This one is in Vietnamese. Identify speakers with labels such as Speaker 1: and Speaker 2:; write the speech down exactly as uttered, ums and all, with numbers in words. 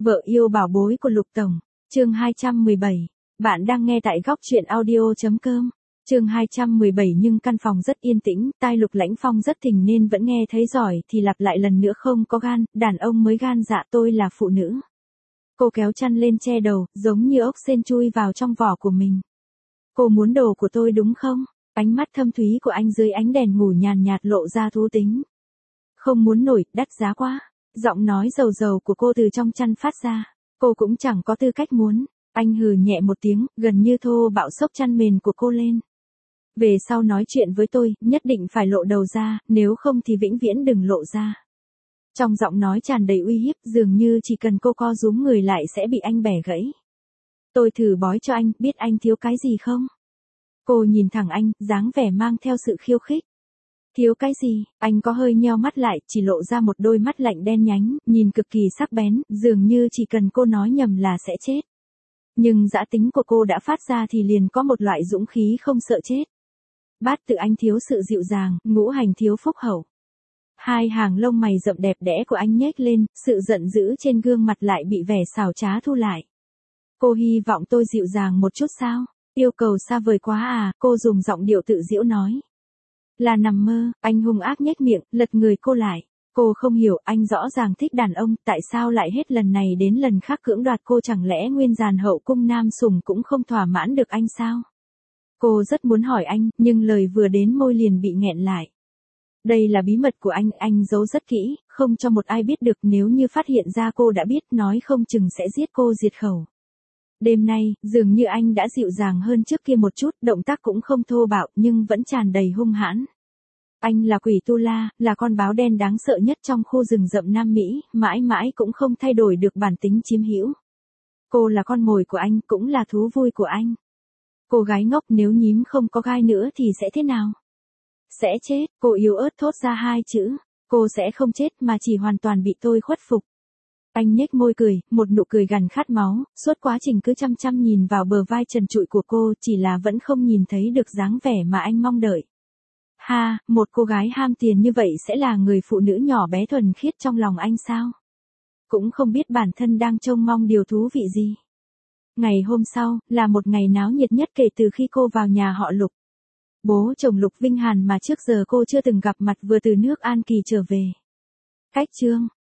Speaker 1: Vợ yêu bảo bối của Lục Tổng, chương hai trăm mười bảy. Bạn đang nghe tại góc truyện audio.com. Chương hai trăm mười bảy. Nhưng căn phòng rất yên tĩnh, tai Lục Lãnh Phong rất thình nên vẫn nghe thấy giỏi thì lặp lại lần nữa không có gan, đàn ông mới gan dạ, tôi là phụ nữ. Cô kéo chăn lên che đầu, giống như ốc sên chui vào trong vỏ của mình. Cô muốn đồ của tôi đúng không? Ánh mắt thâm thúy của anh dưới ánh đèn ngủ nhàn nhạt lộ ra thú tính. Không muốn nổi, đắt giá quá. Giọng nói dầu dầu của cô từ trong chăn phát ra. Cô cũng chẳng có tư cách muốn. Anh hừ nhẹ một tiếng, gần như thô bạo xốc chăn mền của cô lên. Về sau nói chuyện với tôi, nhất định phải lộ đầu ra, nếu không thì vĩnh viễn đừng lộ ra. Trong giọng nói tràn đầy uy hiếp, dường như chỉ cần cô co rúm người lại sẽ bị anh bẻ gãy. Tôi thử bói cho anh, biết anh thiếu cái gì không? Cô nhìn thẳng anh, dáng vẻ mang theo sự khiêu khích. Thiếu cái gì? Anh có hơi nheo mắt lại, chỉ lộ ra một đôi mắt lạnh đen nhánh, nhìn cực kỳ sắc bén, dường như chỉ cần cô nói nhầm là sẽ chết. Nhưng dã tính của cô đã phát ra thì liền có một loại dũng khí không sợ chết. Bát tự anh thiếu sự dịu dàng, ngũ hành thiếu phúc hậu. Hai hàng lông mày rậm đẹp đẽ của anh nhếch lên, sự giận dữ trên gương mặt lại bị vẻ xảo trá thu lại. Cô hy vọng tôi dịu dàng một chút sao? Yêu cầu xa vời quá à, cô dùng giọng điệu tự giễu nói. Là nằm mơ, anh hung ác nhếch miệng, lật người cô lại. Cô không hiểu, anh rõ ràng thích đàn ông, tại sao lại hết lần này đến lần khác cưỡng đoạt cô, chẳng lẽ nguyên giàn hậu cung nam sủng cũng không thỏa mãn được anh sao? Cô rất muốn hỏi anh, nhưng lời vừa đến môi liền bị nghẹn lại. Đây là bí mật của anh, anh giấu rất kỹ, không cho một ai biết được, nếu như phát hiện ra cô đã biết, nói không chừng sẽ giết cô diệt khẩu. Đêm nay, dường như anh đã dịu dàng hơn trước kia một chút, động tác cũng không thô bạo, nhưng vẫn tràn đầy hung hãn. Anh là quỷ tu la, là con báo đen đáng sợ nhất trong khu rừng rậm Nam Mỹ, mãi mãi cũng không thay đổi được bản tính chiếm hữu. Cô là con mồi của anh, cũng là thú vui của anh. Cô gái ngốc, nếu nhím không có gai nữa thì sẽ thế nào? Sẽ chết, cô yếu ớt thốt ra hai chữ. Cô sẽ không chết mà chỉ hoàn toàn bị tôi khuất phục. Anh nhếch môi cười, một nụ cười gằn khát máu, suốt quá trình cứ chăm chăm nhìn vào bờ vai trần trụi của cô, chỉ là vẫn không nhìn thấy được dáng vẻ mà anh mong đợi. Ha, một cô gái ham tiền như vậy sẽ là người phụ nữ nhỏ bé thuần khiết trong lòng anh sao? Cũng không biết bản thân đang trông mong điều thú vị gì. Ngày hôm sau, là một ngày náo nhiệt nhất kể từ khi cô vào nhà họ Lục. Bố chồng Lục Vinh Hàn mà trước giờ cô chưa từng gặp mặt vừa từ nước An Kỳ trở về. Cách chương